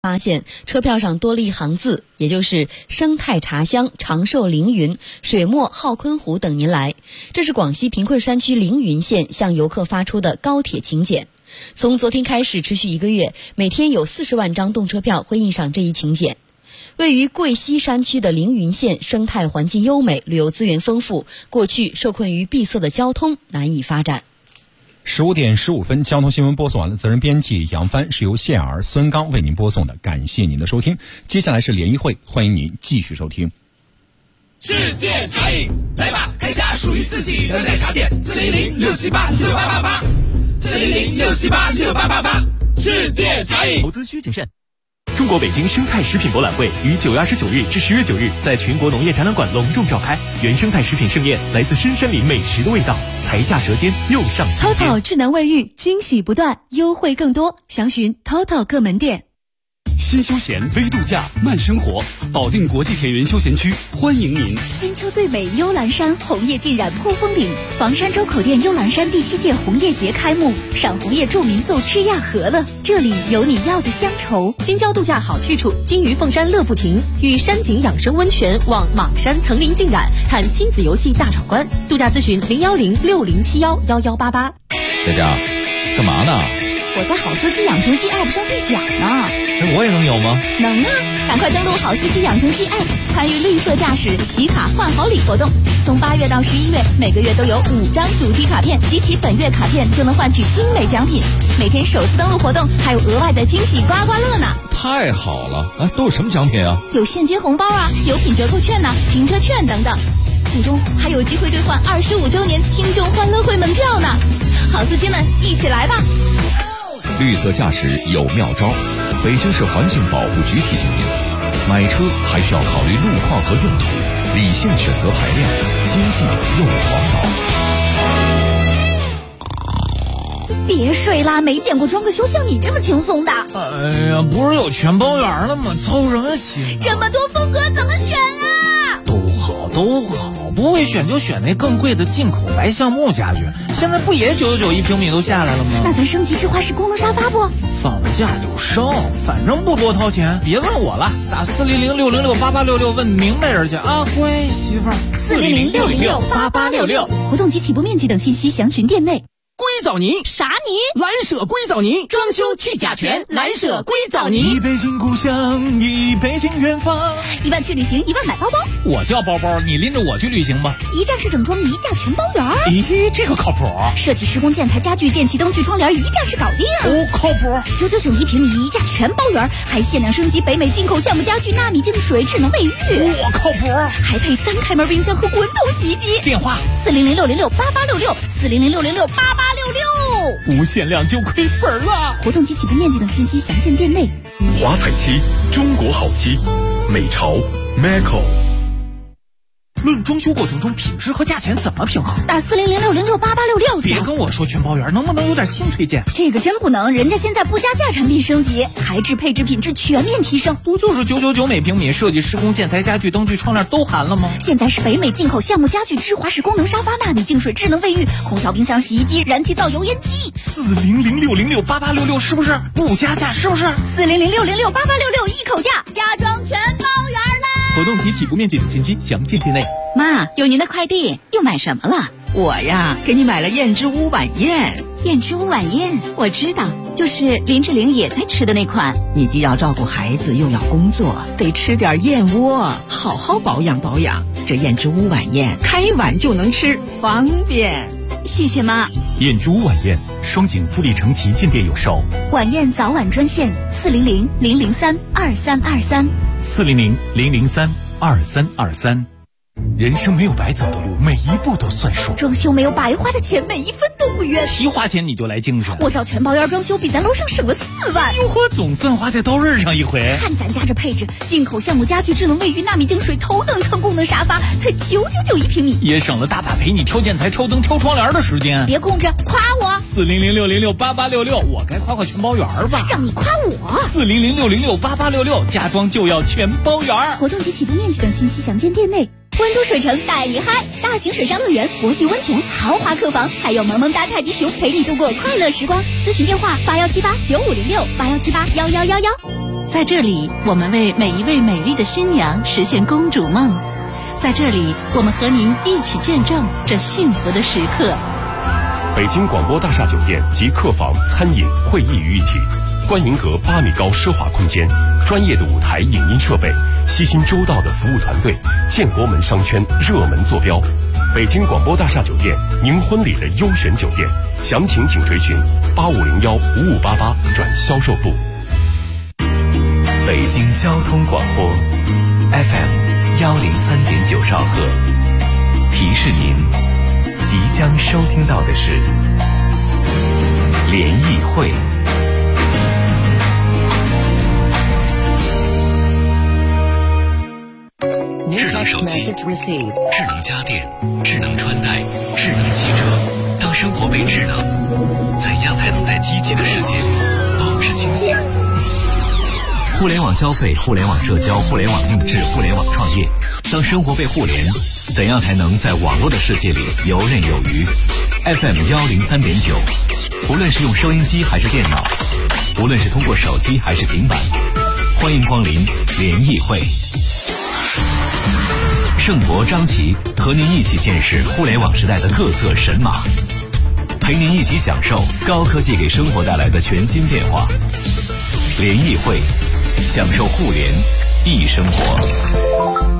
发现车票上多了一行字，也就是生态茶香、长寿凌云、水墨浩坤湖等您来。这是广西贫困山区凌云县向游客发出的高铁请柬。从昨天开始持续1个月，每天有40万张动车票会印上这一请柬。位于贵西山区的凌云县生态环境优美，旅游资源丰富，过去受困于闭塞的交通，难以发展。 15点15分，交通新闻播送完了。责任编辑杨帆，是由谢尔、孙刚为您播送的。感谢您的收听。接下来是联谊会，欢迎您继续收听。 世界茶饮，来吧，开家属于自己的奶茶店，400-678-6888，400-678-6888，世界茶饮。 投资需谨慎。中国北京生态食品博览会于9月29日至10月9日在全国农业展览馆隆重召开，原生态食品盛宴，来自深山林美食的味道，才下舌尖，又上心间。 TOTO 智能卫浴，惊喜不断，优惠更多，详询 TOTO 各门店。 新休闲微度假慢生活，保定国际田园休闲区欢迎您。 金秋最美幽兰山，红叶浸染扑风岭。房山周口店幽兰山第7届红叶节开幕，赏红叶住民宿吃亚和了，这里有你要的乡愁。 京郊度假好去处，金鱼凤山乐不停，与山景养生温泉望莽山层林浸染，看亲子游戏大闯关。度假咨询010-6071-1188。 佳佳，干嘛呢？ 我在好司机养成系 App 上兑奖呢。 我也能有吗？ 能啊，赶快登录好司机养成系 App， 参与绿色驾驶集卡换好礼活动。从8月到11月，每个月都有5张主题卡片，集齐本月卡片就能换取精美奖品。每天首次登录活动还有额外的惊喜刮刮乐呢。 太好了！都有什么奖品啊？ 有现金红包啊，有品折扣券啊，停车券等等。最终还有机会兑换25周年听众欢乐会门票呢。好司机们，一起来吧！ 绿色驾驶有妙招，北京市环境保护局提醒您：买车还需要考虑路况和用途，理性选择排量，经济又环保。 别睡啦，没见过装个修像你这么轻松的。 哎呀，不是有全包圆了吗？操什么心？ 这么多风格怎么选啊？ 都好，不会选就选那更贵的进口白橡木家具，现在不也999一平米都下来了吗？ 那咱升级智华式功能沙发不？ 放假就升，反正不多掏钱，别问我了，打400-606-8866问明白人去啊，乖媳妇儿。 400-606-8866，活动及起步面积等信息详询店内。 硅藻泥啥泥？ 蓝舍硅藻泥，装修去甲醛，蓝舍硅藻泥。 一北京故乡，一北京远方。 1万去旅行，1万买包包。 我叫包包，你拎着我去旅行吧。 一站式整装，一价全包圆。 咦，这个靠谱。 设计施工建材家具电器灯具窗帘，一站式搞定。 哦，靠谱。 999一平米，一价全包圆，还限量升级北美进口橡木家具、纳米净水、智能卫浴。 我靠谱。 还配3开门冰箱和滚筒洗衣机。 电话 400-606-8866，400-606-8866。 无限量就亏本了。 活动及起步面积等信息详见店内。 华彩漆，中国好漆，美潮 Maco。 论装修过程中品质和价钱怎么平衡？ 打400-606-8866。 别跟我说全包圆，能不能有点新推荐？ 这个真不能，人家现在不加价产品升级，材质配置品质全面提升。 不就是999每平米，设计施工建材家具灯具窗帘都含了吗？ 现在是北美进口橡木家具、智华式功能沙发、纳米净水、智能卫浴、空调、冰箱、洗衣机、燃气灶、油烟机。 400-606-8866是不是不加价？是不是 400-606-8866一口价，家装全包圆啦！ 活动及起步面积等信息详见店内。 妈，有您的快递，又买什么了？ 我呀，给你买了燕之屋晚宴。 燕之屋晚宴，我知道，就是林志玲也在吃的那款。 你既要照顾孩子，又要工作，得吃点燕窝，好好保养保养。这燕之屋晚宴，开碗就能吃，方便。 谢谢妈。 燕之屋晚宴，双井富力城旗舰店有售。 晚宴早晚专线400-003-2323。 400-003-2323。人生没有白走的路，每一步都算数。 装修没有白花的钱，每一分都不冤。 提花钱你就来精神， 我找全包圆装修比咱楼上省了4万。 哟呵，总算花在刀刃上一回。 看咱家这配置，进口橡木家具、智能卫浴、纳米净水、头等舱功能沙发，才999一平米， 也省了大把陪你挑建材、挑灯、挑窗帘的时间。 别空着，夸我。 400-606-8866，我该夸全包圆吧？ 让你夸我。 400-606-8866，家装就要全包圆。 活动及起步面积等信息详见店内。温都水城带你嗨，大型水上乐园、佛系温泉、豪华客房，还有萌萌哒泰迪熊陪你度过快乐时光。咨询电话：81789506，81781111。 在这里，我们为每一位美丽的新娘实现公主梦。在这里，我们和您一起见证这幸福的时刻。 北京广播大厦酒店集客房、餐饮、会议于一体，观云阁8米高奢华空间，专业的舞台影音设备，悉心周到的服务团队，建国门商圈热门坐标。北京广播大厦酒店，您婚礼的优选酒店，详情请垂询85015588转销售部。 北京交通广播 FM103.9兆赫，提示您即将收听到的是联谊会。智能手机、智能家电、智能穿戴、智能汽车，当生活被智能，怎样才能在机器的世界里保持清醒？互联网消费、互联网社交、互联网定制、互联网创业，当生活被互联，怎样才能在网络的世界里游刃有余？ FM103.9，无论是用收音机还是电脑，无论是通过手机还是平板，欢迎光临联谊会。盛博、张琪和您一起见识互联网时代的各色神马，陪您一起享受高科技给生活带来的全新变化。联谊会，享受互联易生活。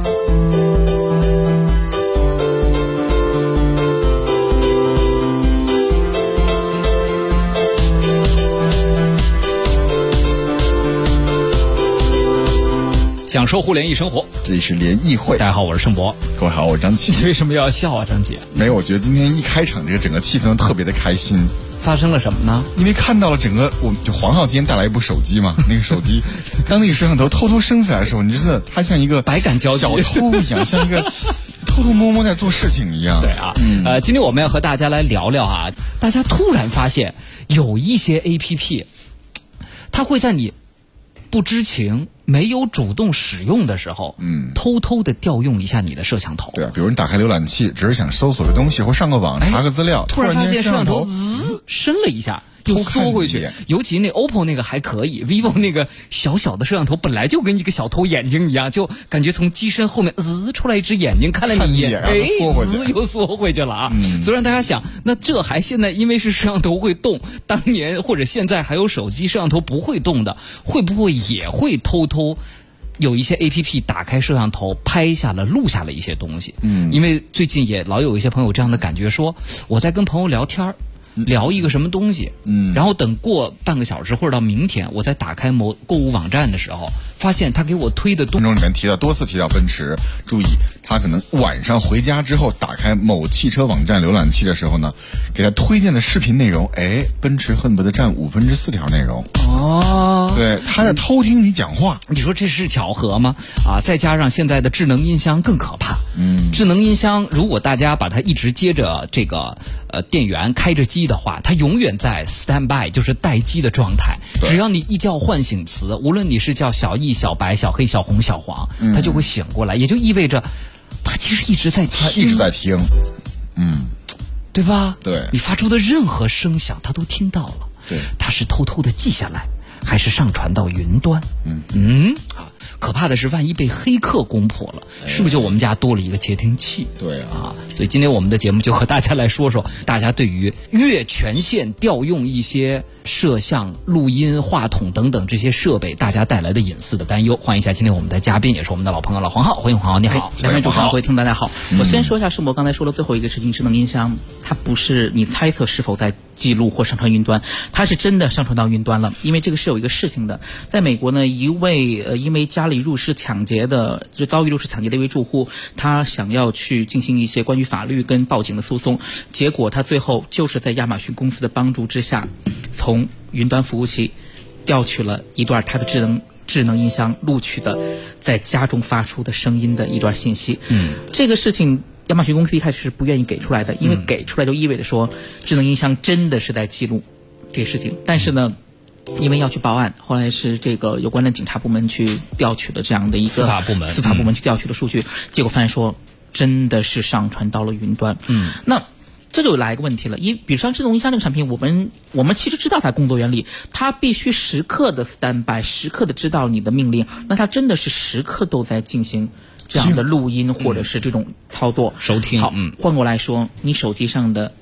享受互联易生活， 这里是联谊会。 大家好，我是盛博。 各位好，我是张琪。 你为什么要笑啊，张姐？ 没有，我觉得今天一开场这个整个气氛特别的开心。 发生了什么呢？ 因为看到了整个，我们就黄浩今天带来一部手机嘛，那个手机，当那个摄像头偷偷升起来的时候，你就真的它像一个百感交集小偷一样，像一个偷偷摸摸在做事情一样。 对啊，今天我们要和大家来聊聊啊，大家突然发现有一些 APP， 它会在你不知情、没有主动使用的时候，偷偷的调用一下你的摄像头。 对啊，比如你打开浏览器，只是想搜索个东西或上个网、查个资料， 突然发现摄像头伸了一下，又缩回去。尤其那 OPPO 那个还可以 ，vivo 那个小小的摄像头本来就跟一个小偷眼睛一样，就感觉从机身后面出来一只眼睛，看了你一眼，又缩回去了啊！虽然大家想，那这还现在因为是摄像头会动，当年或者现在还有手机摄像头不会动的，会不会也会偷偷？有一些 APP 打开摄像头拍下了录下了一些东西，因为最近也老有一些朋友这样的感觉，说我在跟朋友聊天聊一个什么东西，然后等过半个小时或者到明天，我再打开某购物网站的时候，发现他给我推的东西。 里面多次提到奔驰，注意他可能晚上回家之后打开某汽车网站浏览器的时候呢，给他推荐的视频内容，奔驰恨不得占4/5条内容。哦，对，他在偷听你讲话。 你说这是巧合吗？啊，再加上现在的智能音箱更可怕。智能音箱如果大家把它一直接着这个电源开着机的话，它永远在 standby， 就是待机的状态。只要你一叫唤醒词，无论你是叫小易、小白、小黑、小红、小黄，它就会醒过来，也就意味着它其实一直在听， 它一直在听， 对吧？ 对， 你发出的任何声响，它都听到了。 对， 它是偷偷的记下来，还是上传到云端？可怕的是，万一被黑客攻破了，是不是就我们家多了一个窃听器？ 对啊， 所以今天我们的节目就和大家来说说，大家对于越权限调用一些摄像、录音、话筒等等这些设备，大家带来的隐私的担忧。欢迎一下今天我们的嘉宾，也是我们的老朋友老黄浩，欢迎黄浩，你好。 两位主持人，各位听众大家好。我先说一下盛博刚才说的最后一个事情，智能音箱，它不是你猜测是否在记录或上传云端，它是真的上传到云端了。因为这个是有一个事情的，在美国呢，一位因为家里入室抢劫的，就遭遇入室抢劫的一位住户，他想要去进行一些关于法律跟报警的诉讼，结果他最后就是在亚马逊公司的帮助之下，从云端服务器调取了一段他的智能音箱录取的在家中发出的声音的一段信息。这个事情亚马逊公司一开始是不愿意给出来的，因为给出来就意味着说智能音箱真的是在记录这个事情。但是呢，因为要去报案，后来是这个有关的警察部门去调取的这样的一个司法部门去调取的数据，结果发现说真的是上传到了云端。那这就来一个问题了，比如像智能音箱这个产品，我们其实知道它工作原理，它必须时刻的 stand by， 时刻的知道你的命令，那它真的是时刻都在进行这样的录音或者是这种操作收听。 好，换过来说，你手机上的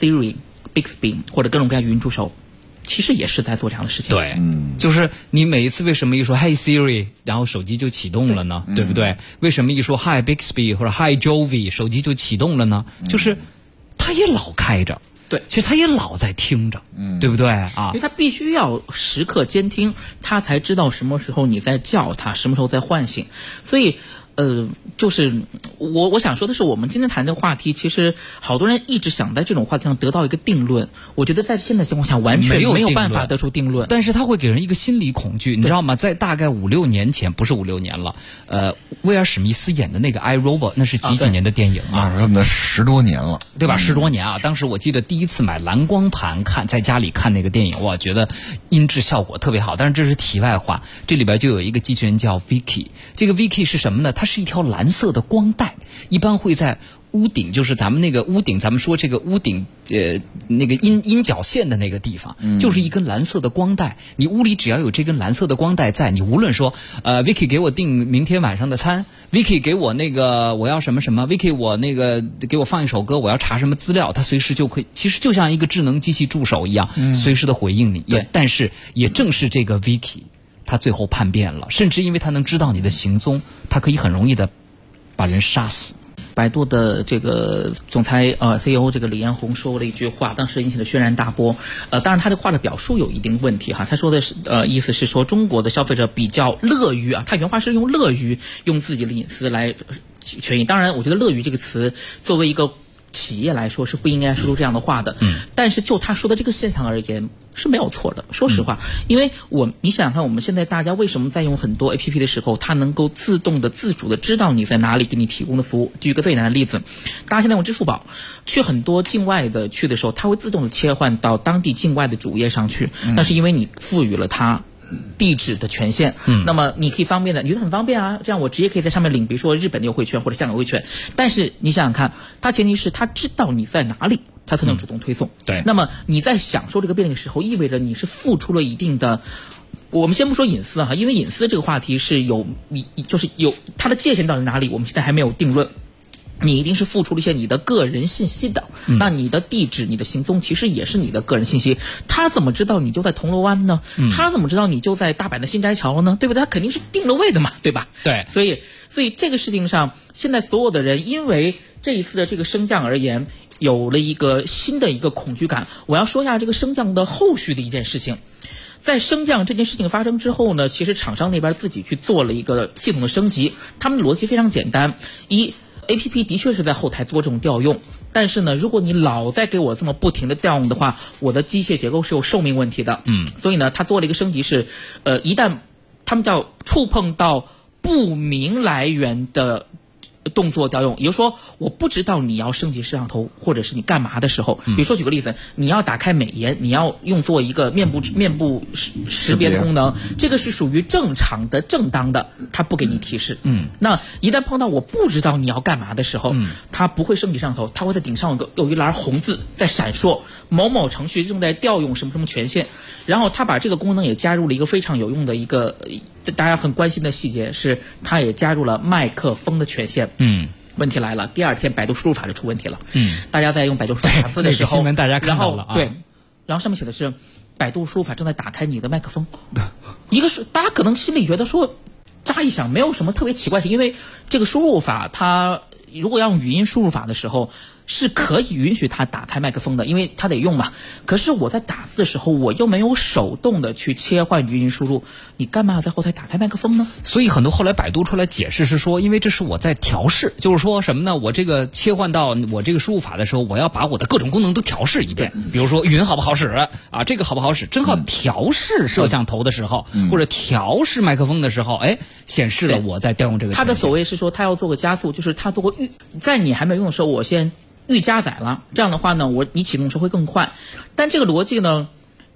Siri、Bixby 或者各种各样语音助手，其实也是在做这样的事情。 对，就是你每一次为什么一说 Hey Siri， 然后手机就启动了呢？对不对？为什么一说 Hi Bixby 或者 Hi Jovi， 手机就启动了呢？就是它也老开着。 对， 其实他也老在听着，对不对啊？ 因为他必须要时刻监听，他才知道什么时候你在叫他，什么时候在唤醒。所以，就是我想说的是，我们今天谈这个话题，其实好多人一直想在这种话题上得到一个定论。我觉得在现在情况下，完全没有办法得出定论。 但是它会给人一个心理恐惧，你知道吗？在大概5-6年前，不是5-6年了，威尔史密斯演的那个《I Robot》，那是几年的电影啊？ 那10多年了， 对吧？10多年啊！当时我记得第一次买蓝光盘看，在家里看那个电影，哇，觉得音质效果特别好。但是这是题外话，这里边就有一个机器人叫 Vicky， 这个 Vicky 是什么呢？它是一条蓝色的光带，一般会在屋顶，就是咱们那个屋顶，咱们说这个屋顶那个阴角线的那个地方，就是一根蓝色的光带。你屋里只要有这根蓝色的光带在，你无论说Vicky 给我订明天晚上的餐， Vicky 给我那个我要什么什么， Vicky 我那个给我放一首歌，我要查什么资料，它随时就可以，其实就像一个智能机器助手一样，随时的回应你。但是也正是这个 Vicky， 他最后叛变了，甚至因为他能知道你的行踪，他可以很容易的把人杀死。 百度的这个总裁CEO 这个李彦宏说过了一句话，当时引起了轩然大波。当然他的话的表述有一定问题哈，他说的是意思是说中国的消费者比较乐于他原话是用乐于用自己的隐私来权益。当然我觉得乐于这个词作为一个企业来说是不应该说出这样的话的，但是就他说的这个现象而言是没有错的。说实话，因为你想想看，我们现在大家为什么在用很多 APP 的时候，它能够自动的、自主的知道你在哪里，给你提供的服务。举一个最简单的例子，大家现在用支付宝去很多境外的去的时候，它会自动的切换到当地境外的主页上去，那是因为你赋予了它地址的权限，那么你可以方便的，你觉得很方便啊，这样我直接可以在上面领，比如说日本的优惠券或者香港优惠券。但是你想想看，它前提是它知道你在哪里，它才能主动推送。 对， 那么你在享受这个便利的时候，意味着你是付出了一定的。我们先不说隐私因为隐私这个话题是就是有它的界限到底哪里，我们现在还没有定论。你一定是付出了一些你的个人信息的，那你的地址、你的行踪其实也是你的个人信息。他怎么知道你就在铜锣湾呢？他怎么知道你就在大阪的新斋桥呢？对不对？他肯定是定了位的嘛，对吧？ 对， 所以这个事情上，现在所有的人因为这一次的这个升降而言，有了一个新的一个恐惧感。我要说一下这个升降的后续的一件事情。在升降这件事情发生之后呢，其实厂商那边自己去做了一个系统的升级，他们的逻辑非常简单。APP 的确是在后台做这种调用，但是呢，如果你老在给我这么不停的调用的话，我的机械结构是有寿命问题的。所以呢，他做了一个升级是，一旦他们叫触碰到不明来源的动作调用，也就是说我不知道你要升级摄像头或者是你干嘛的时候，比如说举个例子，你要打开美颜，你要用做一个面部识别的功能，这个是属于正常的正当的，它不给你提示。那一旦碰到我不知道你要干嘛的时候，它不会升级摄像头，它会在顶上有一栏红字在闪烁，某某程序正在调用什么什么权限。然后它把这个功能也加入了一个非常有用的一个大家很关心的细节，是它也加入了麦克风的权限。问题来了，第二天百度输入法就出问题了。大家在用百度输入法打字的时候， 新闻大家看到了啊。 对，然后上面写的是百度输入法正在打开你的麦克风。一个是大家可能心里觉得说，乍一想没有什么特别奇怪，是因为这个输入法它如果要用语音输入法的时候，是可以允许它打开麦克风的，因为它得用嘛。可是我在打字的时候，我又没有手动的去切换语音输入，你干嘛要在后台打开麦克风呢？ 所以很多后来百度出来解释是说，因为这是我在调试，就是说什么呢？我这个切换到我这个输入法的时候，我要把我的各种功能都调试一遍。比如说语音好不好使啊，这个好不好使，正好调试摄像头的时候，或者调试麦克风的时候，显示了我在调用这个。 它的所谓是说，它要做个加速，就是它做个在你还没有用的时候，我先预加载了，这样的话呢，你启动的时候会更快。但这个逻辑呢，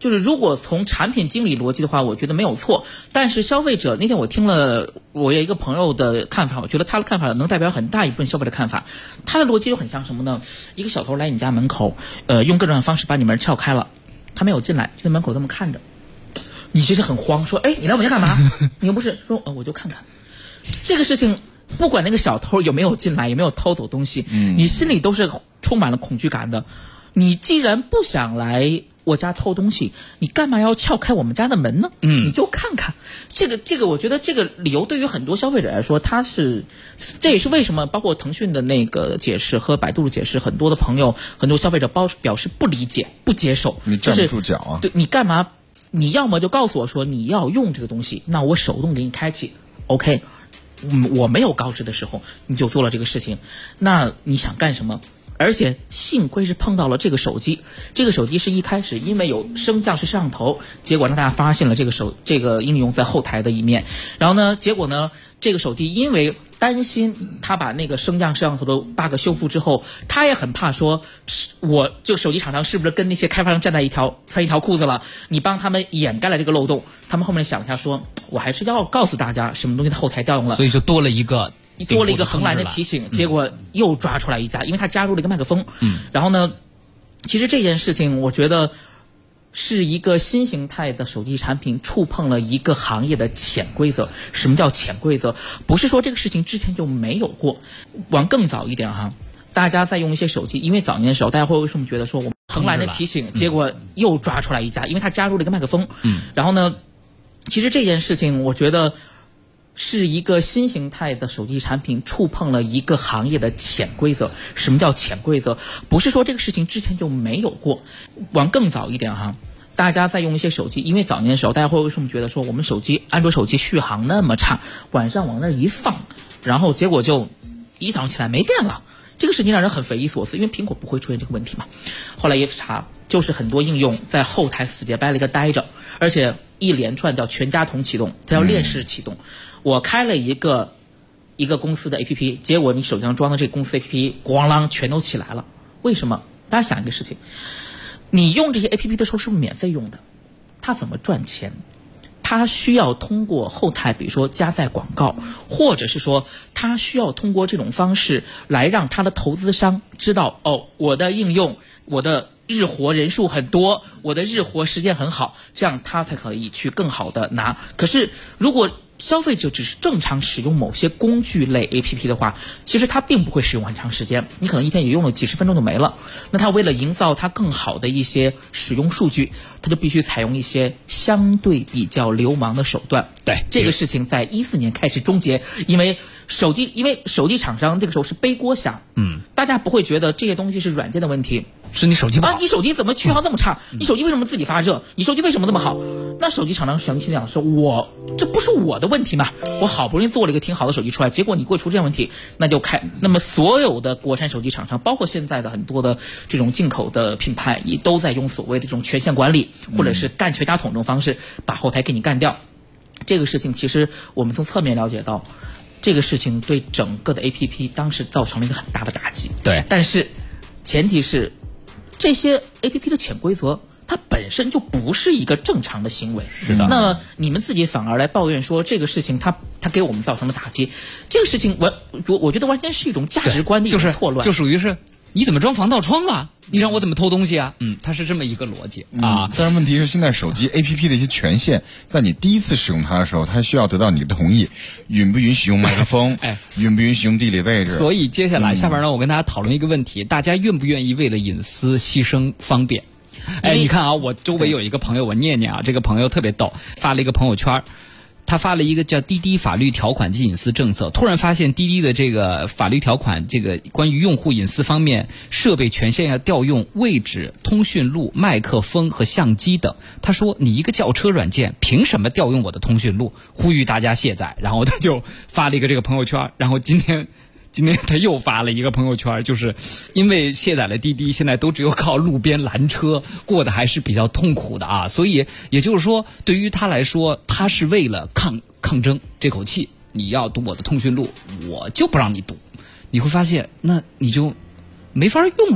就是如果从产品经理逻辑的话，我觉得没有错。但是消费者那天我听了我有一个朋友的看法，我觉得他的看法能代表很大一部分消费者看法。他的逻辑就很像什么呢？一个小偷来你家门口，用各种方式把你门撬开了，他没有进来，就在门口这么看着，你其实很慌，说哎，你来我家干嘛？你又不是说我就看看。这个事情不管那个小偷有没有进来，有没有偷走东西，你心里都是充满了恐惧感的。你既然不想来我家偷东西，你干嘛要撬开我们家的门呢？你就看看这个，我觉得这个理由对于很多消费者来说，这也是为什么包括腾讯的那个解释和百度的解释，很多的朋友、很多消费者表示不理解、不接受。 你站不住脚啊！ 对，你干嘛？你要么就告诉我说你要用这个东西，那我手动给你开启 ，OK。我没有告知的时候，你就做了这个事情，那你想干什么？而且幸亏是碰到了这个手机，这个手机是一开始因为有升降式摄像头，结果让大家发现了这个应用在后台的一面，然后呢，结果呢，这个手机因为担心他把那个升降摄像头的 bug 修复之后，他也很怕说，我这个手机厂商是不是跟那些开发商穿一条裤子了？你帮他们掩盖了这个漏洞。他们后面想了一下说，我还是要告诉大家什么东西在后台调用了， 所以就多了一个横栏的提醒，结果又抓出来一家，因为他加入了一个麦克风。然后呢，其实这件事情我觉得是一个新形态的手机产品触碰了一个行业的潜规则。什么叫潜规则？不是说这个事情之前就没有过，往更早一点哈，大家在用一些手机，因为早年的时候大家会为什么觉得说我们横栏的提醒，结果又抓出来一家，因为他加入了一个麦克风。然后呢，其实这件事情我觉得是一个新形态的手机产品触碰了一个行业的潜规则。什么叫潜规则？不是说这个事情之前就没有过，往更早一点哈，大家在用一些手机，因为早年的时候大家会为什么觉得说我们安卓手机续航那么差，晚上往那一放，然后结果就一早上起来没电了。这个事情让人很匪夷所思，因为苹果不会出现这个问题嘛。后来一查，就是很多应用在后台死结掰了一个待着，而且一连串叫全家桶启动，它叫链式启动。我开了一个公司的 APP， 结果你手机上装的这个公司 APP 咣啷全都起来了。为什么？大家想一个事情，你用这些 APP 的时候是不是免费用的？它怎么赚钱？它需要通过后台，比如说加载广告，或者是说它需要通过这种方式来让它的投资商知道，哦，我的应用，我的日活人数很多，我的日活时间很好，这样它才可以去更好的拿。可是如果消费者只是正常使用某些工具类 APP 的话，其实它并不会使用很长时间，你可能一天也用了几十分钟就没了。那它为了营造它更好的一些使用数据，它就必须采用一些相对比较流氓的手段。 对， 这个事情在14年开始终结，因为手机厂商这个时候是背锅侠，大家不会觉得这些东西是软件的问题， 是你手机不好啊，你手机怎么续航这么差？你手机为什么自己发热？你手机为什么这么好？那手机厂商想心想说，这不是我的问题嘛？我好不容易做了一个挺好的手机出来，结果你给我出这样问题，那么所有的国产手机厂商，包括现在的很多的这种进口的品牌，也都在用所谓的这种权限管理，或者是干全家桶这种方式，把后台给你干掉。这个事情其实我们从侧面了解到，这个事情对整个的 APP 当时造成了一个很大的打击。 对， 但是前提是这些 APP 的潜规则它本身就不是一个正常的行为。 是的。 那么你们自己反而来抱怨说这个事情它给我们造成了打击，这个事情我觉得完全是一种价值观的一种错乱， 就属于是你怎么装防盗窗啊？你让我怎么偷东西啊？它是这么一个逻辑啊。 但是问题是，现在手机 APP 的一些权限，在你第一次使用它的时候，它需要得到你的同意，允不允许用麦克风，允不允许用地理位置。 所以接下来下边呢，我跟大家讨论一个问题：大家愿不愿意为了隐私牺牲方便？你看啊，我周围有一个朋友，我念念啊，这个朋友特别逗，发了一个朋友圈。他发了一个叫滴滴法律条款及隐私政策，突然发现滴滴的这个法律条款，这个关于用户隐私方面设备权限要调用位置、通讯录、麦克风和相机等。他说你一个轿车软件凭什么调用我的通讯录？呼吁大家卸载。然后他就发了一个这个朋友圈，然后今天他又发了一个朋友圈，就是因为卸载了滴滴，现在都只有靠路边拦车，过得还是比较痛苦的啊。所以也就是说，对于他来说，他是为了抗争这口气，你要读我的通讯录，我就不让你读。你会发现，那你就没法用了。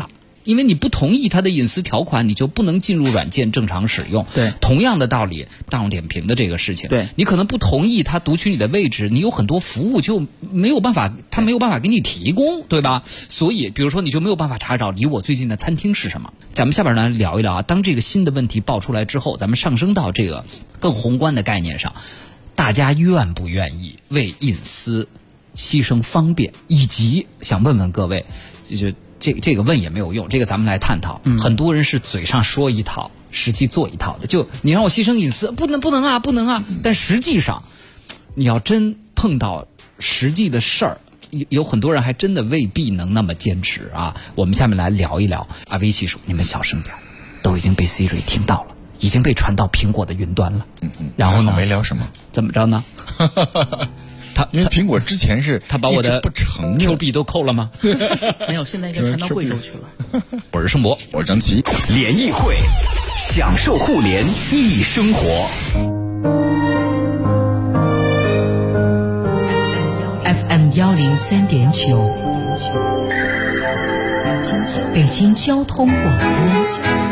因为你不同意它的隐私条款，你就不能进入软件正常使用。 对， 同样的道理，大众点评的这个事情， 对， 你可能不同意它读取你的位置，你有很多服务就没有办法，它没有办法给你提供，对吧？所以，比如说你就没有办法查找离我最近的餐厅是什么。咱们下边呢聊一聊啊，当这个新的问题爆出来之后，咱们上升到这个更宏观的概念上，大家愿不愿意为隐私牺牲方便，以及想问问各位，就这个问也没有用，这个咱们来探讨。很多人是嘴上说一套，实际做一套的。就你让我牺牲隐私，不能啊！但实际上，你要真碰到实际的事儿，有很多人还真的未必能那么坚持啊。我们下面来聊一聊啊，微技术，你们小声点，都已经被 Siri 听到了，已经被传到苹果的云端了。然后呢？ 没聊什么？ 怎么着呢？ 因为苹果之前是他把我的不承认 Q 币都扣了吗？ 没有，现在已经传到贵州去了。 我是盛博， 我是张琪， 联谊会，享受互联易生活。 FM 103.9，北京交通广播，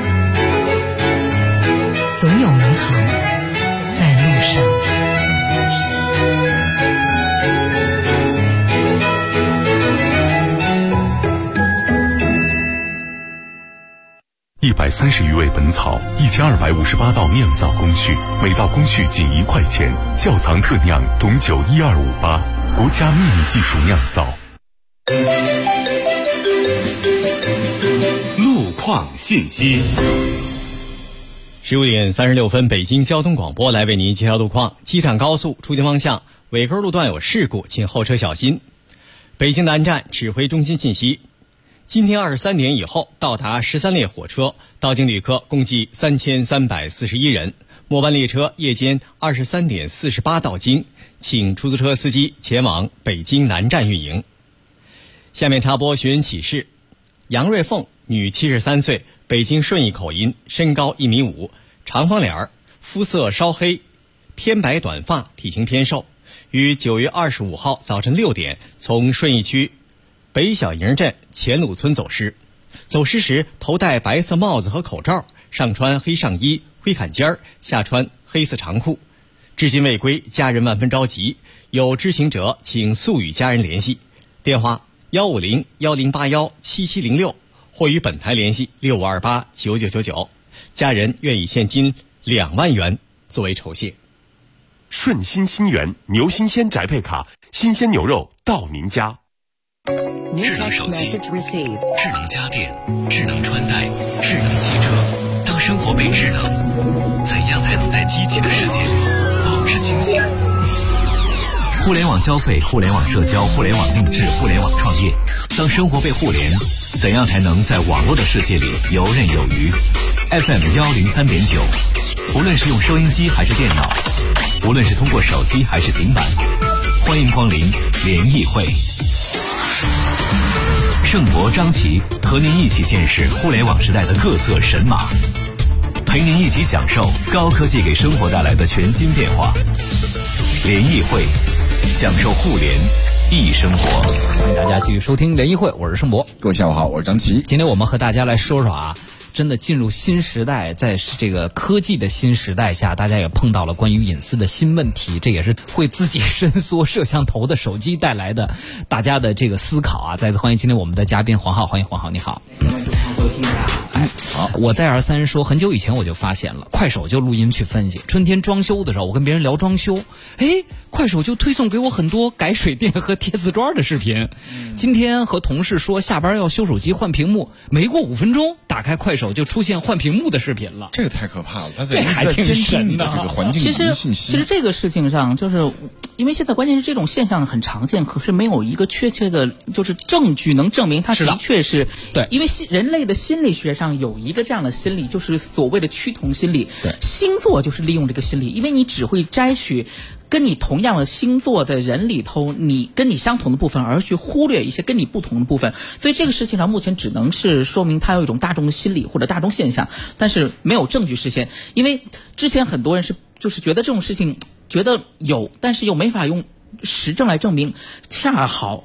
总有美好在路上。 130余味本草，1258道酿造工序，每道工序仅1块钱。窖藏特酿董酒12588，国家秘密技术酿造。 路况信息。 15点36分，北京交通广播来为您介绍路况。机场高速出京方向尾沟路段有事故，请后车小心。北京南站指挥中心信息。今天23点以后到达13列火车，到京旅客共计3341人。末班列车夜间23点48到京，请出租车司机前往北京南站运营。下面插播寻人启事：杨瑞凤，女，73岁，北京顺义口音，身高1.5米，长方脸，肤色稍黑，偏白短发，体型偏瘦，于9月25号早晨6点从顺义区北小营镇前鲁村走失时头戴白色帽子和口罩，上穿黑上衣、灰坎肩，下穿黑色长裤，至今未归，家人万分着急，有知情者请速与家人联系，电话150-1081-7706，或与本台联系6528-9999，家人愿以现金2万元作为酬谢。 顺心新源牛新鲜宅配卡，新鲜牛肉到您家。 智能手机、智能家电、智能穿戴、智能汽车，当生活被智能，怎样才能在机器的世界里保持清醒？互联网消费、互联网社交、互联网定制、互联网创业，当生活被互联，怎样才能在网络的世界里游刃有余？ FM 103.9，无论是用收音机还是电脑，无论是通过手机还是平板，欢迎光临联谊会。盛博、张琪和您一起见识互联网时代的各色神马，陪您一起享受高科技给生活带来的全新变化。联谊会，享受互联易生活。 欢迎大家继续收听联谊会，我是盛博。 各位下午好，我是张琪。 今天我们和大家来说说啊，真的进入新时代，在这个科技的新时代下，大家也碰到了关于隐私的新问题，这也是会自己伸缩摄像头的手机带来的大家的这个思考啊。再次欢迎今天我们的嘉宾黄浩，欢迎黄浩，你好。好，我在R3说，很久以前我就发现了，快手就录音去分析。春天装修的时候，我跟别人聊装修，快手就推送给我很多改水电和贴瓷砖的视频。今天和同事说下班要修手机换屏幕，没过5分钟，打开快手就出现换屏幕的视频了。 这个太可怕了， 这还挺神的。 这个环境信息。 其实这个事情上，就是因为现在关键是这种现象很常见，可是没有一个确切的，就是证据能证明它的确是对。 因为人类的心理学上有一个这样的心理，就是所谓的趋同心理。 对， 星座就是利用这个心理，因为你只会摘取跟你同样的星座的人里头，你跟你相同的部分，而去忽略一些跟你不同的部分。所以这个事情上目前只能是说明它有一种大众的心理或者大众现象，但是没有证据实现。因为之前很多人就是觉得这种事情觉得有，但是又没法用实证来证明。恰好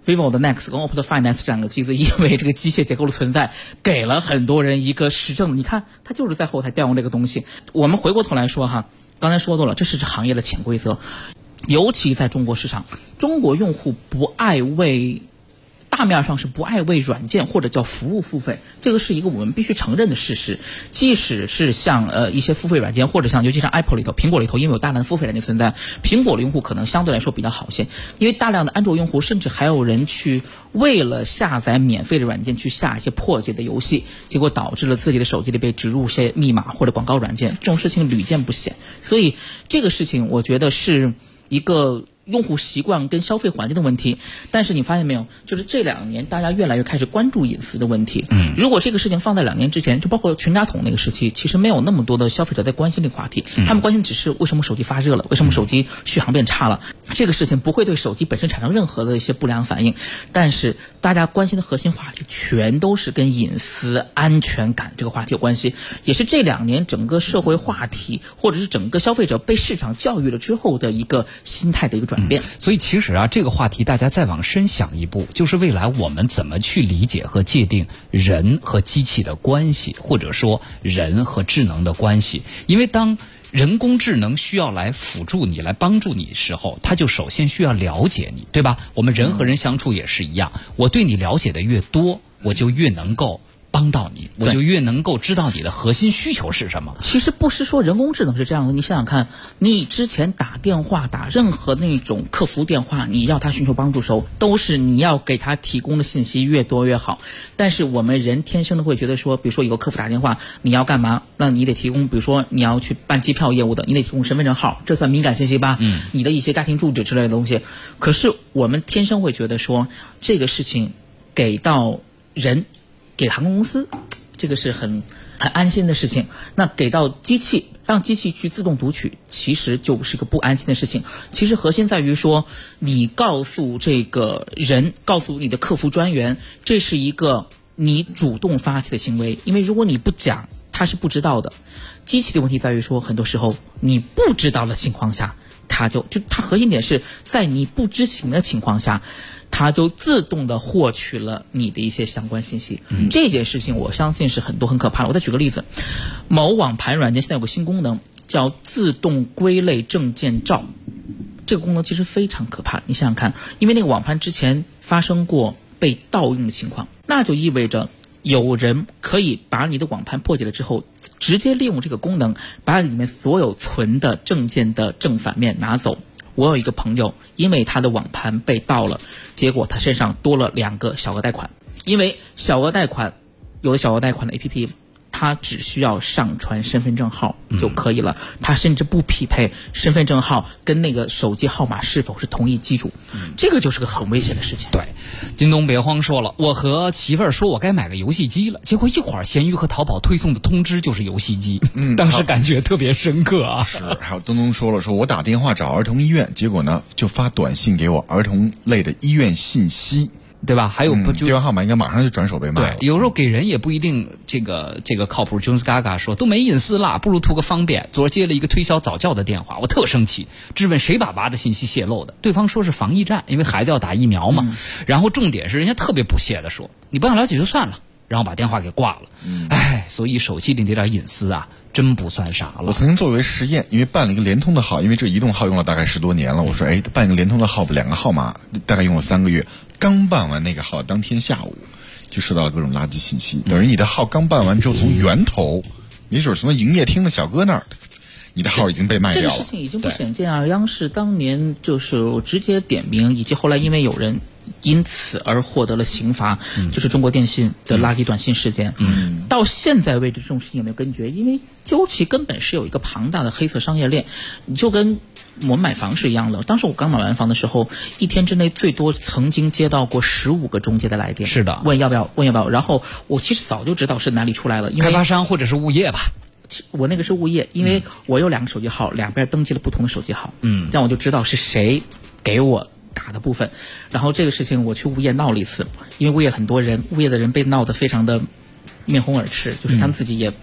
vivo 的 Nex 跟 OPPO 的 Find Nex 这两个机子，因为这个机械结构的存在，给了很多人一个实证。你看，它就是在后台调用这个东西。我们回过头来说哈，刚才说到了，这是行业的潜规则，尤其在中国市场，中国用户大面上是不爱为软件或者叫服务付费，这个是一个我们必须承认的事实。即使是像一些付费软件，或者像尤其像 Apple 里头、苹果里头，因为有大量的付费软件存在，苹果的用户可能相对来说比较好些，因为大量的安卓用户甚至还有人去为了下载免费的软件去下一些破解的游戏，结果导致了自己的手机里被植入些密码或者广告软件，这种事情屡见不鲜。所以这个事情我觉得是一个用户习惯跟消费环境的问题，但是你发现没有，就是这2年大家越来越开始关注隐私的问题。如果这个事情放在2年之前，就包括全家桶那个时期，其实没有那么多的消费者在关心这个话题，他们关心只是为什么手机发热了，为什么手机续航变差了，这个事情不会对手机本身产生任何的一些不良反应。但是大家关心的核心话题全都是跟隐私安全感这个话题有关系，也是这2年整个社会话题或者是整个消费者被市场教育了之后的一个心态的一个转变。 所以其实啊，这个话题大家再往深想一步，就是未来我们怎么去理解和界定人和机器的关系，或者说人和智能的关系。因为当人工智能需要来辅助你、来帮助你的时候，它就首先需要了解你，对吧？我们人和人相处也是一样，我对你了解的越多，我就越能够帮到你，我就越能够知道你的核心需求是什么。 其实不是说人工智能是这样的，你想想看，你之前打电话打任何那种客服电话，你要他寻求帮助时候，都是你要给他提供的信息越多越好。但是我们人天生的会觉得说，比如说有个客服打电话，你要干嘛？那你得提供，比如说你要去办机票业务的，你得提供身份证号，这算敏感信息吧？你的一些家庭住址之类的东西。可是我们天生会觉得说，这个事情给到人，给航空公司，这个是很安心的事情。那给到机器，让机器去自动读取，其实就是个不安心的事情。其实核心在于说，你告诉这个人，告诉你的客服专员，这是一个你主动发起的行为。因为如果你不讲，他是不知道的。机器的问题在于说，很多时候你不知道的情况下，它核心点是在你不知情的情况下，它就自动的获取了你的一些相关信息。这件事情我相信是很可怕的。我再举个例子，某网盘软件现在有个新功能叫自动归类证件照，这个功能其实非常可怕。你想想看，因为那个网盘之前发生过被盗用的情况，那就意味着有人可以把你的网盘破解了之后，直接利用这个功能把里面所有存的证件的正反面拿走。我有一个朋友，因为他的网盘被盗了，结果他身上多了2个小额贷款。因为小额贷款，有的小额贷款的 APP， 它只需要上传身份证号就可以了，它甚至不匹配身份证号跟那个手机号码是否是同一机主，这个就是个很危险的事情。 对，京东别慌说了，我和媳妇儿说我该买个游戏机了，结果一会儿闲鱼和淘宝推送的通知就是游戏机，当时感觉特别深刻啊。 是，还有东东说了，说我打电话找儿童医院，结果呢就发短信给我儿童类的医院信息。 对吧？还有电话号码应该马上就转手被卖了。 对，有时候给人也不一定这个靠谱。Jones Gaga 说都没隐私啦，不如图个方便。昨儿接了一个推销早教的电话，我特生气，质问谁把娃的信息泄露的，对方说是防疫站，因为孩子要打疫苗嘛。然后重点是人家特别不屑的说，你不想了解就算了，然后把电话给挂了。所以手机里那点隐私啊，真不算啥了。 我曾经作为实验，因为办了一个联通的号，因为这移动号用了大概10多年了，我说办一个联通的号，2个号码大概用了3个月，刚办完那个号，当天下午就收到了各种垃圾信息。等于你的号刚办完之后，从源头，没准什么营业厅的小哥那儿，你的号已经被卖掉了。 这个事情已经不鲜见啊！央视当年就是直接点名，以及后来因为有人因此而获得了刑罚，就是中国电信的垃圾短信事件。到现在为止，这种事情有没有根绝？因为究其根本是有一个庞大的黑色商业链，你就跟我们买房是一样的。当时我刚买完房的时候，一天之内最多曾经接到过15个中介的来电， 是的， 问要不要。然后我其实早就知道是哪里出来了，因为开发商或者是物业吧。 我那个是物业，因为我有2个手机号，两边登记了不同的手机号，这样我就知道是谁给我打的部分。然后这个事情我去物业闹了一次，因为物业很多人，物业的人被闹得非常的面红耳赤，就是他们自己也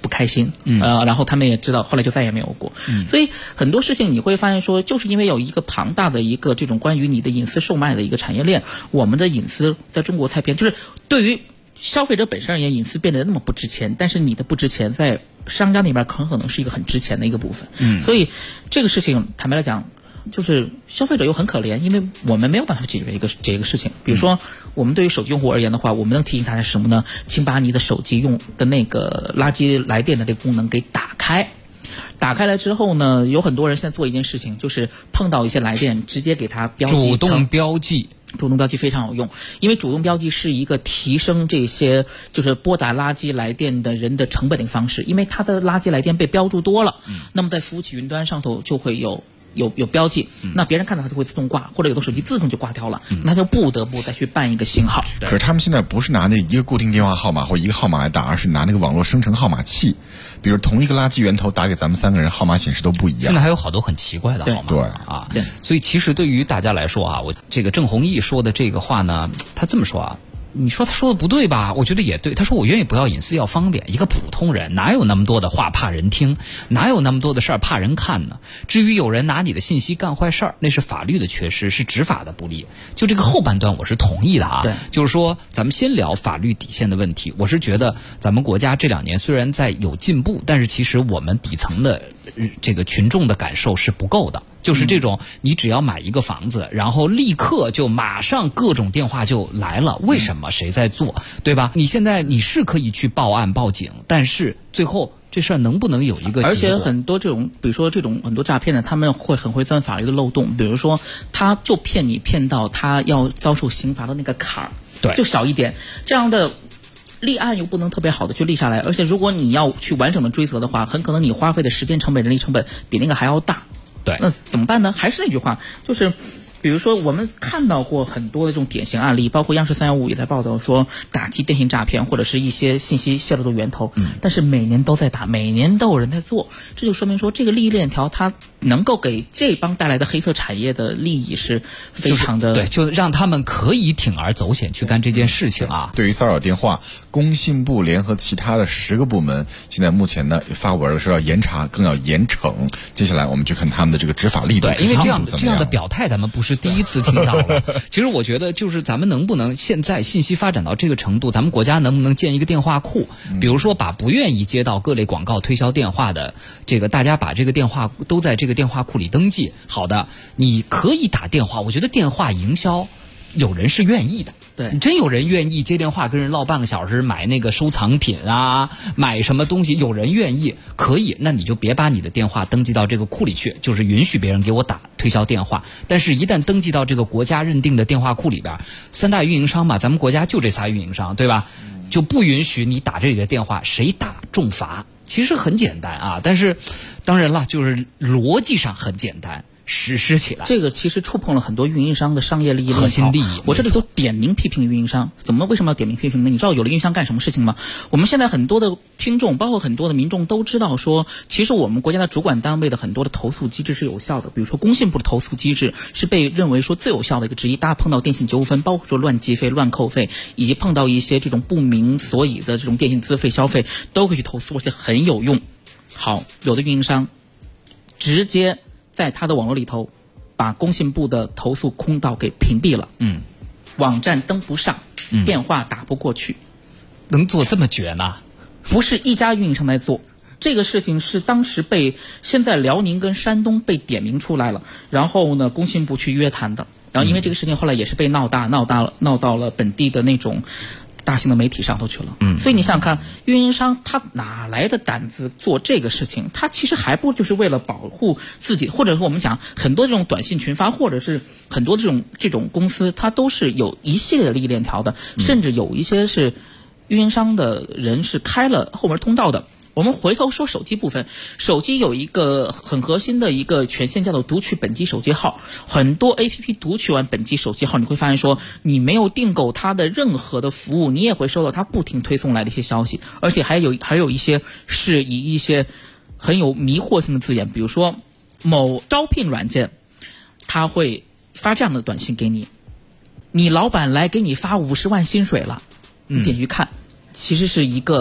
不开心，然后他们也知道，后来就再也没有过。所以很多事情你会发现说，就是因为有一个庞大的一个这种关于你的隐私售卖的一个产业链，我们的隐私在中国才变，就是对于消费者本身而言，隐私变得那么不值钱，但是你的不值钱在商家那边可能是一个很值钱的一个部分。所以这个事情坦白来讲，就是消费者又很可怜，因为我们没有办法解决这个事情。比如说，我们对于手机用户而言的话，我们能提醒大家什么呢？请把你的手机用的那个垃圾来电的这个功能给打开。打开来之后呢，有很多人现在做一件事情，就是碰到一些来电，直接给它标记。 主动标记。 主动标记非常有用，因为主动标记是一个提升这些就是拨打垃圾来电的人的成本的一个方式，因为他的垃圾来电被标注多了，那么在服务器云端上头就会有标记，那别人看到它就会自动挂，或者有的手机自动就挂掉了，那就不得不再去办一个新号。 可是他们现在不是拿那一个固定电话号码或一个号码来打，而是拿那个网络生成号码器，比如同一个垃圾源头打给咱们3个人，号码显示都不一样。 现在还有好多很奇怪的号码， 对啊，所以其实对于大家来说啊，我这个郑弘毅说的这个话呢，他这么说啊。你说他说的不对吧？我觉得也对。他说我愿意不要隐私，要方便。一个普通人哪有那么多的话怕人听，哪有那么多的事儿怕人看呢？至于有人拿你的信息干坏事儿，那是法律的缺失，是执法的不力。就这个后半段我是同意的啊。 对， 就是说咱们先聊法律底线的问题。我是觉得咱们国家这2年虽然在有进步，但是其实我们底层的这个群众的感受是不够的。就是这种，你只要买一个房子，然后立刻就马上各种电话就来了，为什么？谁在做，对吧？你现在你是可以去报案报警，但是最后这事儿能不能有一个结果？ 而且很多这种，比如说这种很多诈骗呢，他们很会钻法律的漏洞，比如说他就骗你骗到他要遭受刑罚的那个坎儿， 对， 就小一点，这样的。立案又不能特别好的去立下来，而且如果你要去完整的追责的话，很可能你花费的时间成本、人力成本比那个还要大。 对， 那怎么办呢？还是那句话，就是比如说我们看到过很多的这种典型案例，包括央视315也在报道说打击电信诈骗或者是一些信息泄露的源头，但是每年都在打，每年都有人在做，这就说明说这个利益链条它能够给这帮带来的黑色产业的利益是非常的， 对，就让他们可以铤而走险去干这件事情啊。 对于骚扰电话，工信部联合其他的10个部门，现在目前呢发文说要严查，更要严惩。接下来我们去看他们的这个执法力度， 对，因为这样的表态咱们不是第一次听到了。其实我觉得就是咱们能不能现在信息发展到这个程度，咱们国家能不能建一个电话库，比如说把不愿意接到各类广告推销电话的这个大家把这个电话都在这个电话库里登记。好的，你可以打电话，我觉得电话营销有人是愿意的。 对， 真有人愿意接电话跟人唠半个小时，买那个收藏品啊，买什么东西，有人愿意，可以，那你就别把你的电话登记到这个库里去，就是允许别人给我打推销电话。但是一旦登记到这个国家认定的电话库里边，3大运营商嘛，咱们国家就这仨运营商，对吧？就不允许你打这里的电话，谁打重罚。其实很简单啊，但是当然了，就是逻辑上很简单，实施起来， 这个其实触碰了很多运营商的商业利益核心利益。 我这里都点名批评运营商，为什么要点名批评呢？你知道有了运营商干什么事情吗？我们现在很多的听众，包括很多的民众都知道说，其实我们国家的主管单位的很多的投诉机制是有效的。比如说工信部的投诉机制是被认为说最有效的一个之一。大家碰到电信纠纷，包括说乱计费、乱扣费，以及碰到一些这种不明所以的这种电信资费消费，都可以去投诉，而且很有用。好，有的运营商直接在他的网络里头把工信部的投诉空道给屏蔽了，网站登不上，电话打不过去， 能做这么绝呢？ 不是一家运营商在做，这个事情是当时现在辽宁跟山东被点名出来了，然后呢，工信部去约谈的，然后因为这个事情后来也是被闹到了本地的那种大型的媒体上头去了。所以你想想看，运营商他哪来的胆子做这个事情？他其实还不就是为了保护自己，或者说我们讲很多这种短信群发，或者是很多这种公司，它都是有一系列的利益链条的，甚至有一些是运营商的人是开了后门通道的。我们回头说手机部分，手机有一个很核心的一个权限叫做读取本机手机号。很多 APP 读取完本机手机号，你会发现说你没有订购它的任何的服务，你也会收到它不停推送来的一些消息，而且还有一些是以一些很有迷惑性的字眼，比如说某招聘软件，它会发这样的短信给你，你老板来给你发50万薪水了，你点去看，其实是一个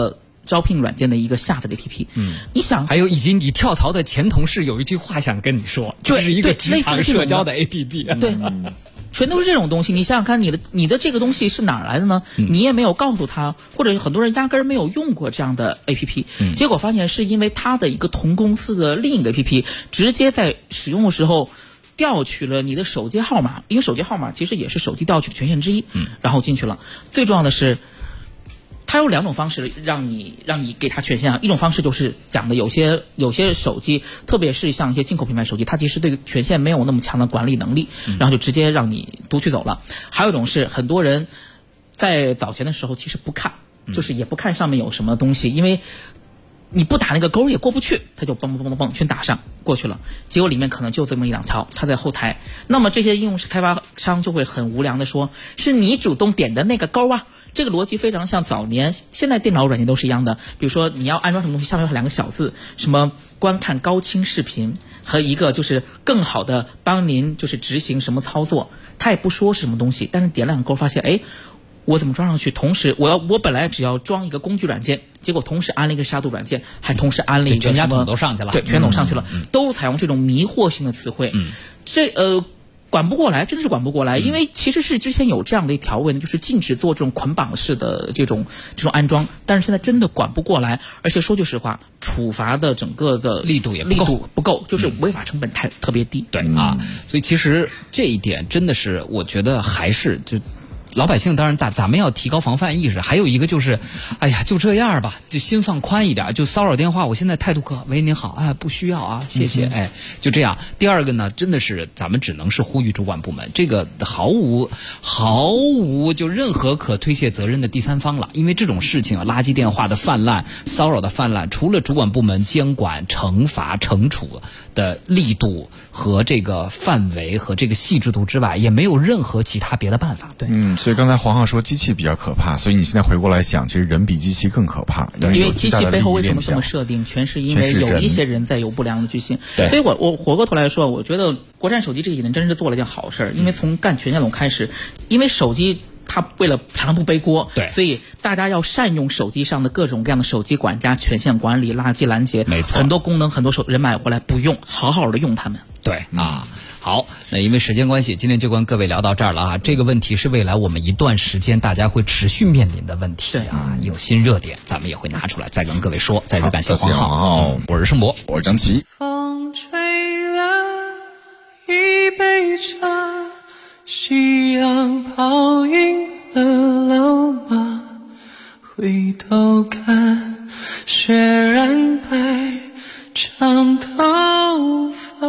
招聘软件的一个下载的 APP。你想， 还有以及你跳槽的前同事有一句话想跟你说，这是一个职场社交的 APP。 对。全都是这种东西，你想想看，你的这个东西是哪儿来的呢？你也没有告诉他，或者很多人压根儿没有用过这样的 APP，结果发现是因为他的一个同公司的另一个 APP 直接在使用的时候调取了你的手机号码，因为手机号码其实也是手机调取的权限之一，然后进去了。最重要的是，它有2种方式让你给它权限，一种方式就是讲的有些手机，特别是像一些进口品牌手机，它其实对权限没有那么强的管理能力，然后就直接让你读取走了。还有一种是很多人在早前的时候其实不看，就是也不看上面有什么东西，因为你不打那个勾也过不去，他就嘣嘣嘣嘣全打上过去了，结果里面可能就这么1-2条，他在后台。那么这些应用开发商就会很无良的说，是你主动点的那个勾啊。这个逻辑非常像早年，现在电脑软件都是一样的。比如说你要安装什么东西，下面有2个小字，什么观看高清视频，和一个就是更好的帮您就是执行什么操作，他也不说是什么东西，但是点2个勾发现，哎，我怎么装上去？同时我本来只要装一个工具软件，结果同时安了一个杀毒软件，还同时安了一个全家桶都上去了， 对，全桶上去了，都采用这种迷惑性的词汇。管不过来，真的是管不过来，因为其实是之前有这样的一条文，就是禁止做这种捆绑式的这种安装，但是现在真的管不过来，而且说句实话，处罚的整个的力度不够，就是违法成本特别低。 对啊，所以其实这一点真的是，我觉得还是就。老百姓当然咱们要提高防范意识，还有一个就是，哎呀，就这样吧，就心放宽一点，就骚扰电话，我现在态度可喂您好，哎，不需要啊，谢谢，哎，就这样。第二个呢，真的是咱们只能是呼吁主管部门，这个毫无就任何可推卸责任的第三方了，因为这种事情啊，垃圾电话的泛滥、骚扰的泛滥，除了主管部门监管、惩罚、惩处的力度和这个范围和这个细致度之外，也没有任何其他别的办法。对， 所以刚才黄浩说机器比较可怕，所以你现在回过来想，其实人比机器更可怕。 因为机器背后为什么这么设定，全是因为有一些人在有不良的居心。所以我回过头来说，我觉得国产手机这几年真是做了件好事，因为从干权限垄开始，因为手机它为了常常不背锅， 对， 所以大家要善用手机上的各种各样的手机管家、权限管理、垃圾拦截， 没错， 很多功能很多人买回来不用，好好的用它们。 对啊。好，那因为时间关系，今天就跟各位聊到这儿了啊。这个问题是未来我们一段时间大家会持续面临的问题啊，有新热点，咱们也会拿出来再跟各位说。再次感谢黄浩，我是盛博， 我是张琪。 风吹了一杯茶，夕阳泡赢了老马，回头看雪染白长头发。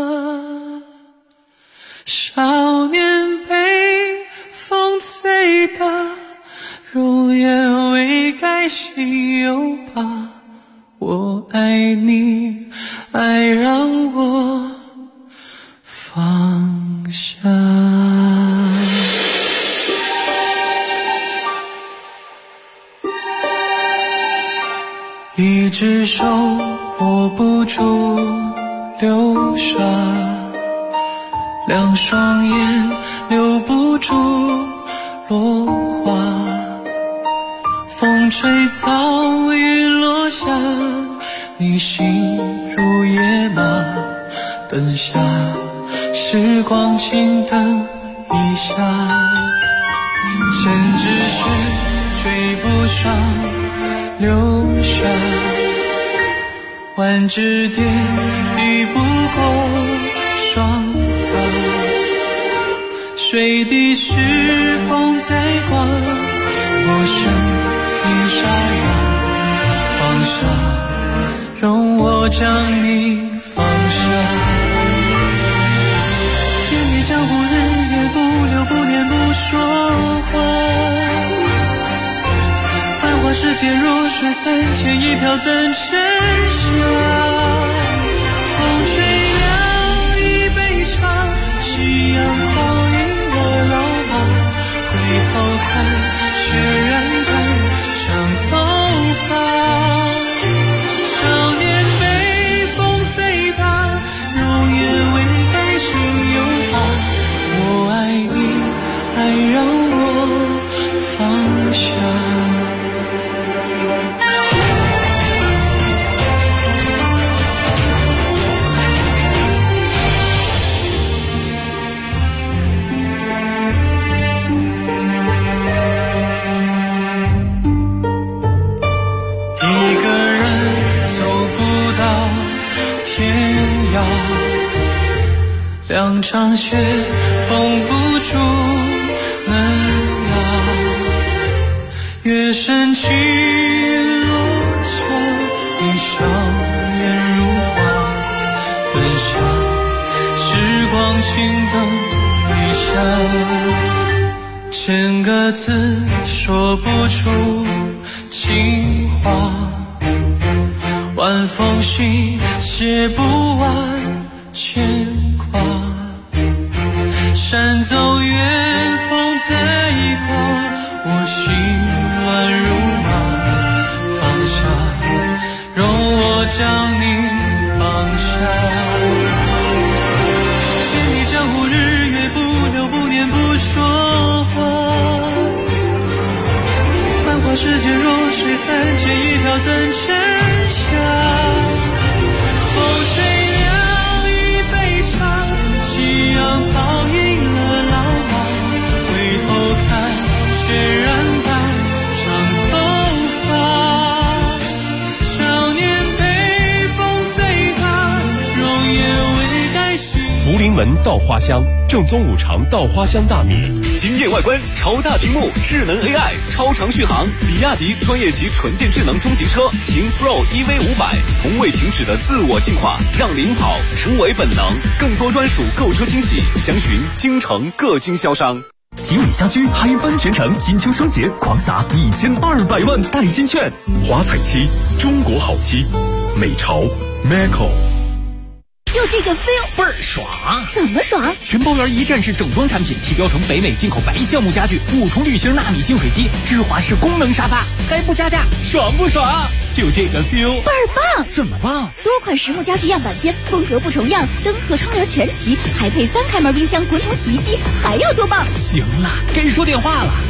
少年被风吹大，容颜未改心有疤。我爱你，爱让我放下。一只手握不住流沙，两双眼留不住落花，风吹草雨落下，你心如野马，等下时光静等一下，千只雪追不上留下，万只蝶抵不过霜，水滴是风在刮，我剩一刹那，放下，容我将你放下。天地江湖，日夜不留，不念不说话，繁华世界若水三千，一瓢怎盛下？风吹了一杯茶，夕阳泡老马，回头看雪染白长头发。少年被风吹大，容颜未改心有疤。我爱你，爱让我放下。 上雪封不住嫩芽，月升起云落下，你笑颜如花，灯下时光轻灯一下，千个字说不出情话，晚风信写不完牵挂，山走远方在挂，我心乱如麻，放下，容我将你放下。千里江湖日月不留，不念不说话，繁华世界弱水三千，一瓢怎盛下？风吹了一杯茶，夕阳泡赢了老马，回头看血染白长头发，少年北风最大，容颜未改心。 福临门稻花香，正宗五常稻花香大米， 惊艳外观，超大屏幕，智能 AI， 超长续航。比亚迪专业级纯电智能中级车秦 Pro EV500， 从未停止的自我进化，让领跑成为本能。更多专属购车惊喜，详询京城各经销商。 集美家居嗨翻全城，金秋双节狂撒1200万代金券， 华彩漆，中国好漆，美潮 Macco。 就这个 feel 倍儿爽！ 怎么爽？ 全包圆一站式整装产品，提标成北美进口白橡木家具，5重滤芯纳米净水机，芝华士功能沙发，还不加价，爽不爽？就这个 feel 倍儿棒！ 怎么棒？ 多款实木家具样板间，风格不重样，灯和窗帘全齐，还配3开门冰箱、滚筒洗衣机，还要多棒？ 行了，该说电话了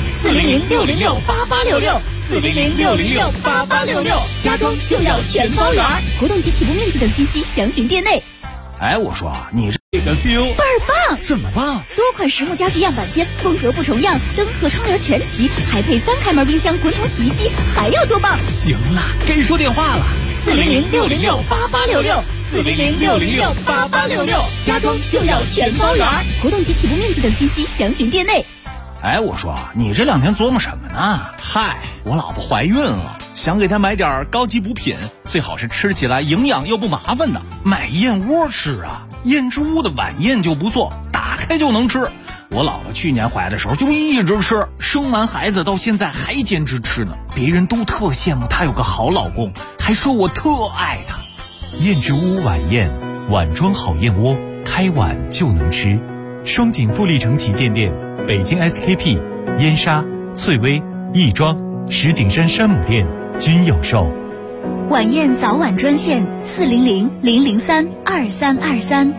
，400-606-8866，400-606-8866，家装就要全包圆。活动及起步面积等信息详询店内。 哎，我说你这个 feel 倍儿棒！ 怎么棒？ 多款实木家具样板间，风格不重样，灯和窗帘全齐，还配3开门冰箱、滚筒洗衣机，还要多棒？ 行了，该说电话了 ，400-606-8866，400-606-8866，家装就要全包圆。活动及起步面积等信息详询店内。 哎，我说你这2天琢磨什么呢？嗨，我老婆怀孕了，想给她买点高级补品，最好是吃起来营养又不麻烦的。买燕窝吃啊，燕之屋的晚宴就不错，打开就能吃。我老婆去年怀的时候就一直吃，生完孩子到现在还坚持吃呢。别人都特羡慕她有个好老公，还说我特爱她。 燕之屋晚宴，碗装好燕窝，开碗就能吃。双井富力城旗舰店，北京 SKP、燕莎、翠微、亦庄、石景山山姆店均有售。 晚宴早晚专线400-003-2323。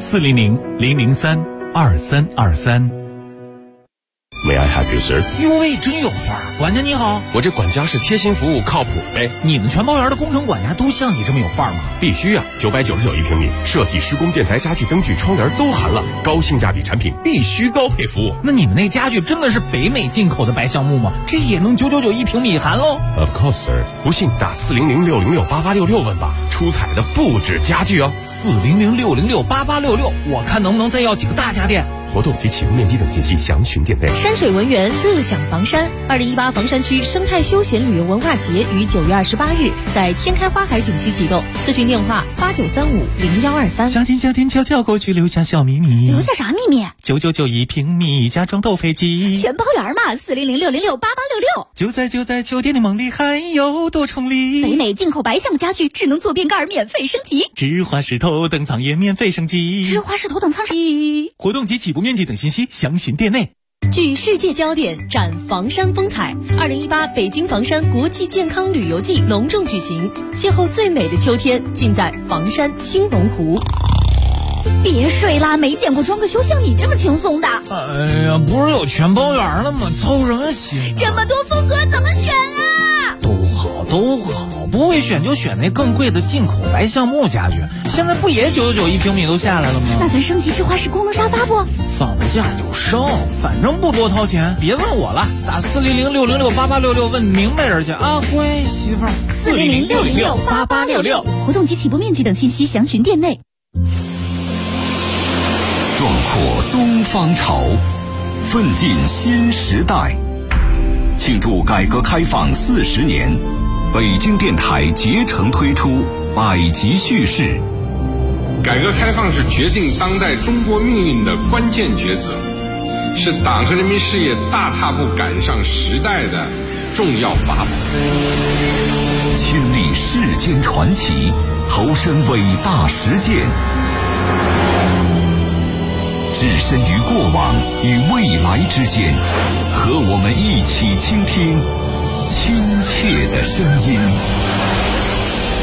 400-003-2323。 May I help you, sir？ 哟喂，真有范儿！管家你好， 我这管家是贴心服务，靠谱呗。 你们全包园的工程管家都像你这么有范儿吗？ 必须啊！999一平米，设计、施工、建材、家具、灯具、窗帘都含了，高性价比产品，必须高配服务。 那你们那家具真的是北美进口的白橡木吗？这也能999一平米含喽 ？Of course, sir。不信打400-606-8866问吧，出彩的不止家具哦。 400-606-8866，我看能不能再要几个大家电。 活动及起步面积等信息详询店内。 山水文园乐享房山2018房山区生态休闲旅游文化节于9月28日在天开花海景区启动，咨询电话89350123。 夏天悄悄过去，留下小秘密。 留下啥秘密 ？999一平米，家装都配齐， 全包圆嘛！400-606-8866。 就在秋天的梦里，还有多重礼。 北美进口白橡木家具，智能坐便盖免费升级， 芝华士头等舱也免费升级。 芝华士头等舱升级。 活动及起步面积等信息详询店内。 聚世界焦点，展房山风采。2018北京房山国际健康旅游季隆重举行，邂逅最美的秋天，尽在房山青龙湖。 别睡啦，没见过装个修像你这么轻松的。 哎呀，不是有全包圆了吗？操什么心？ 这么多风格怎么选啊？ 都好，不会选就选那更贵的进口白橡木家具。现在不也999一平米都下来了吗？ 那咱升级芝华士功能沙发不？ 放了假就升，反正不多掏钱。别问我了，打400-606-8866问明白人去啊，乖媳妇儿。 400-606-8866。活动及起步面积等信息详询店内。 壮阔东方潮，奋进新时代。庆祝改革开放40年，北京电台竭诚推出百集叙事。 改革开放是决定当代中国命运的关键抉择，是党和人民事业大踏步赶上时代的重要法宝。 亲历世间传奇，投身伟大实践，置身于过往与未来之间，和我们一起倾听亲切的声音。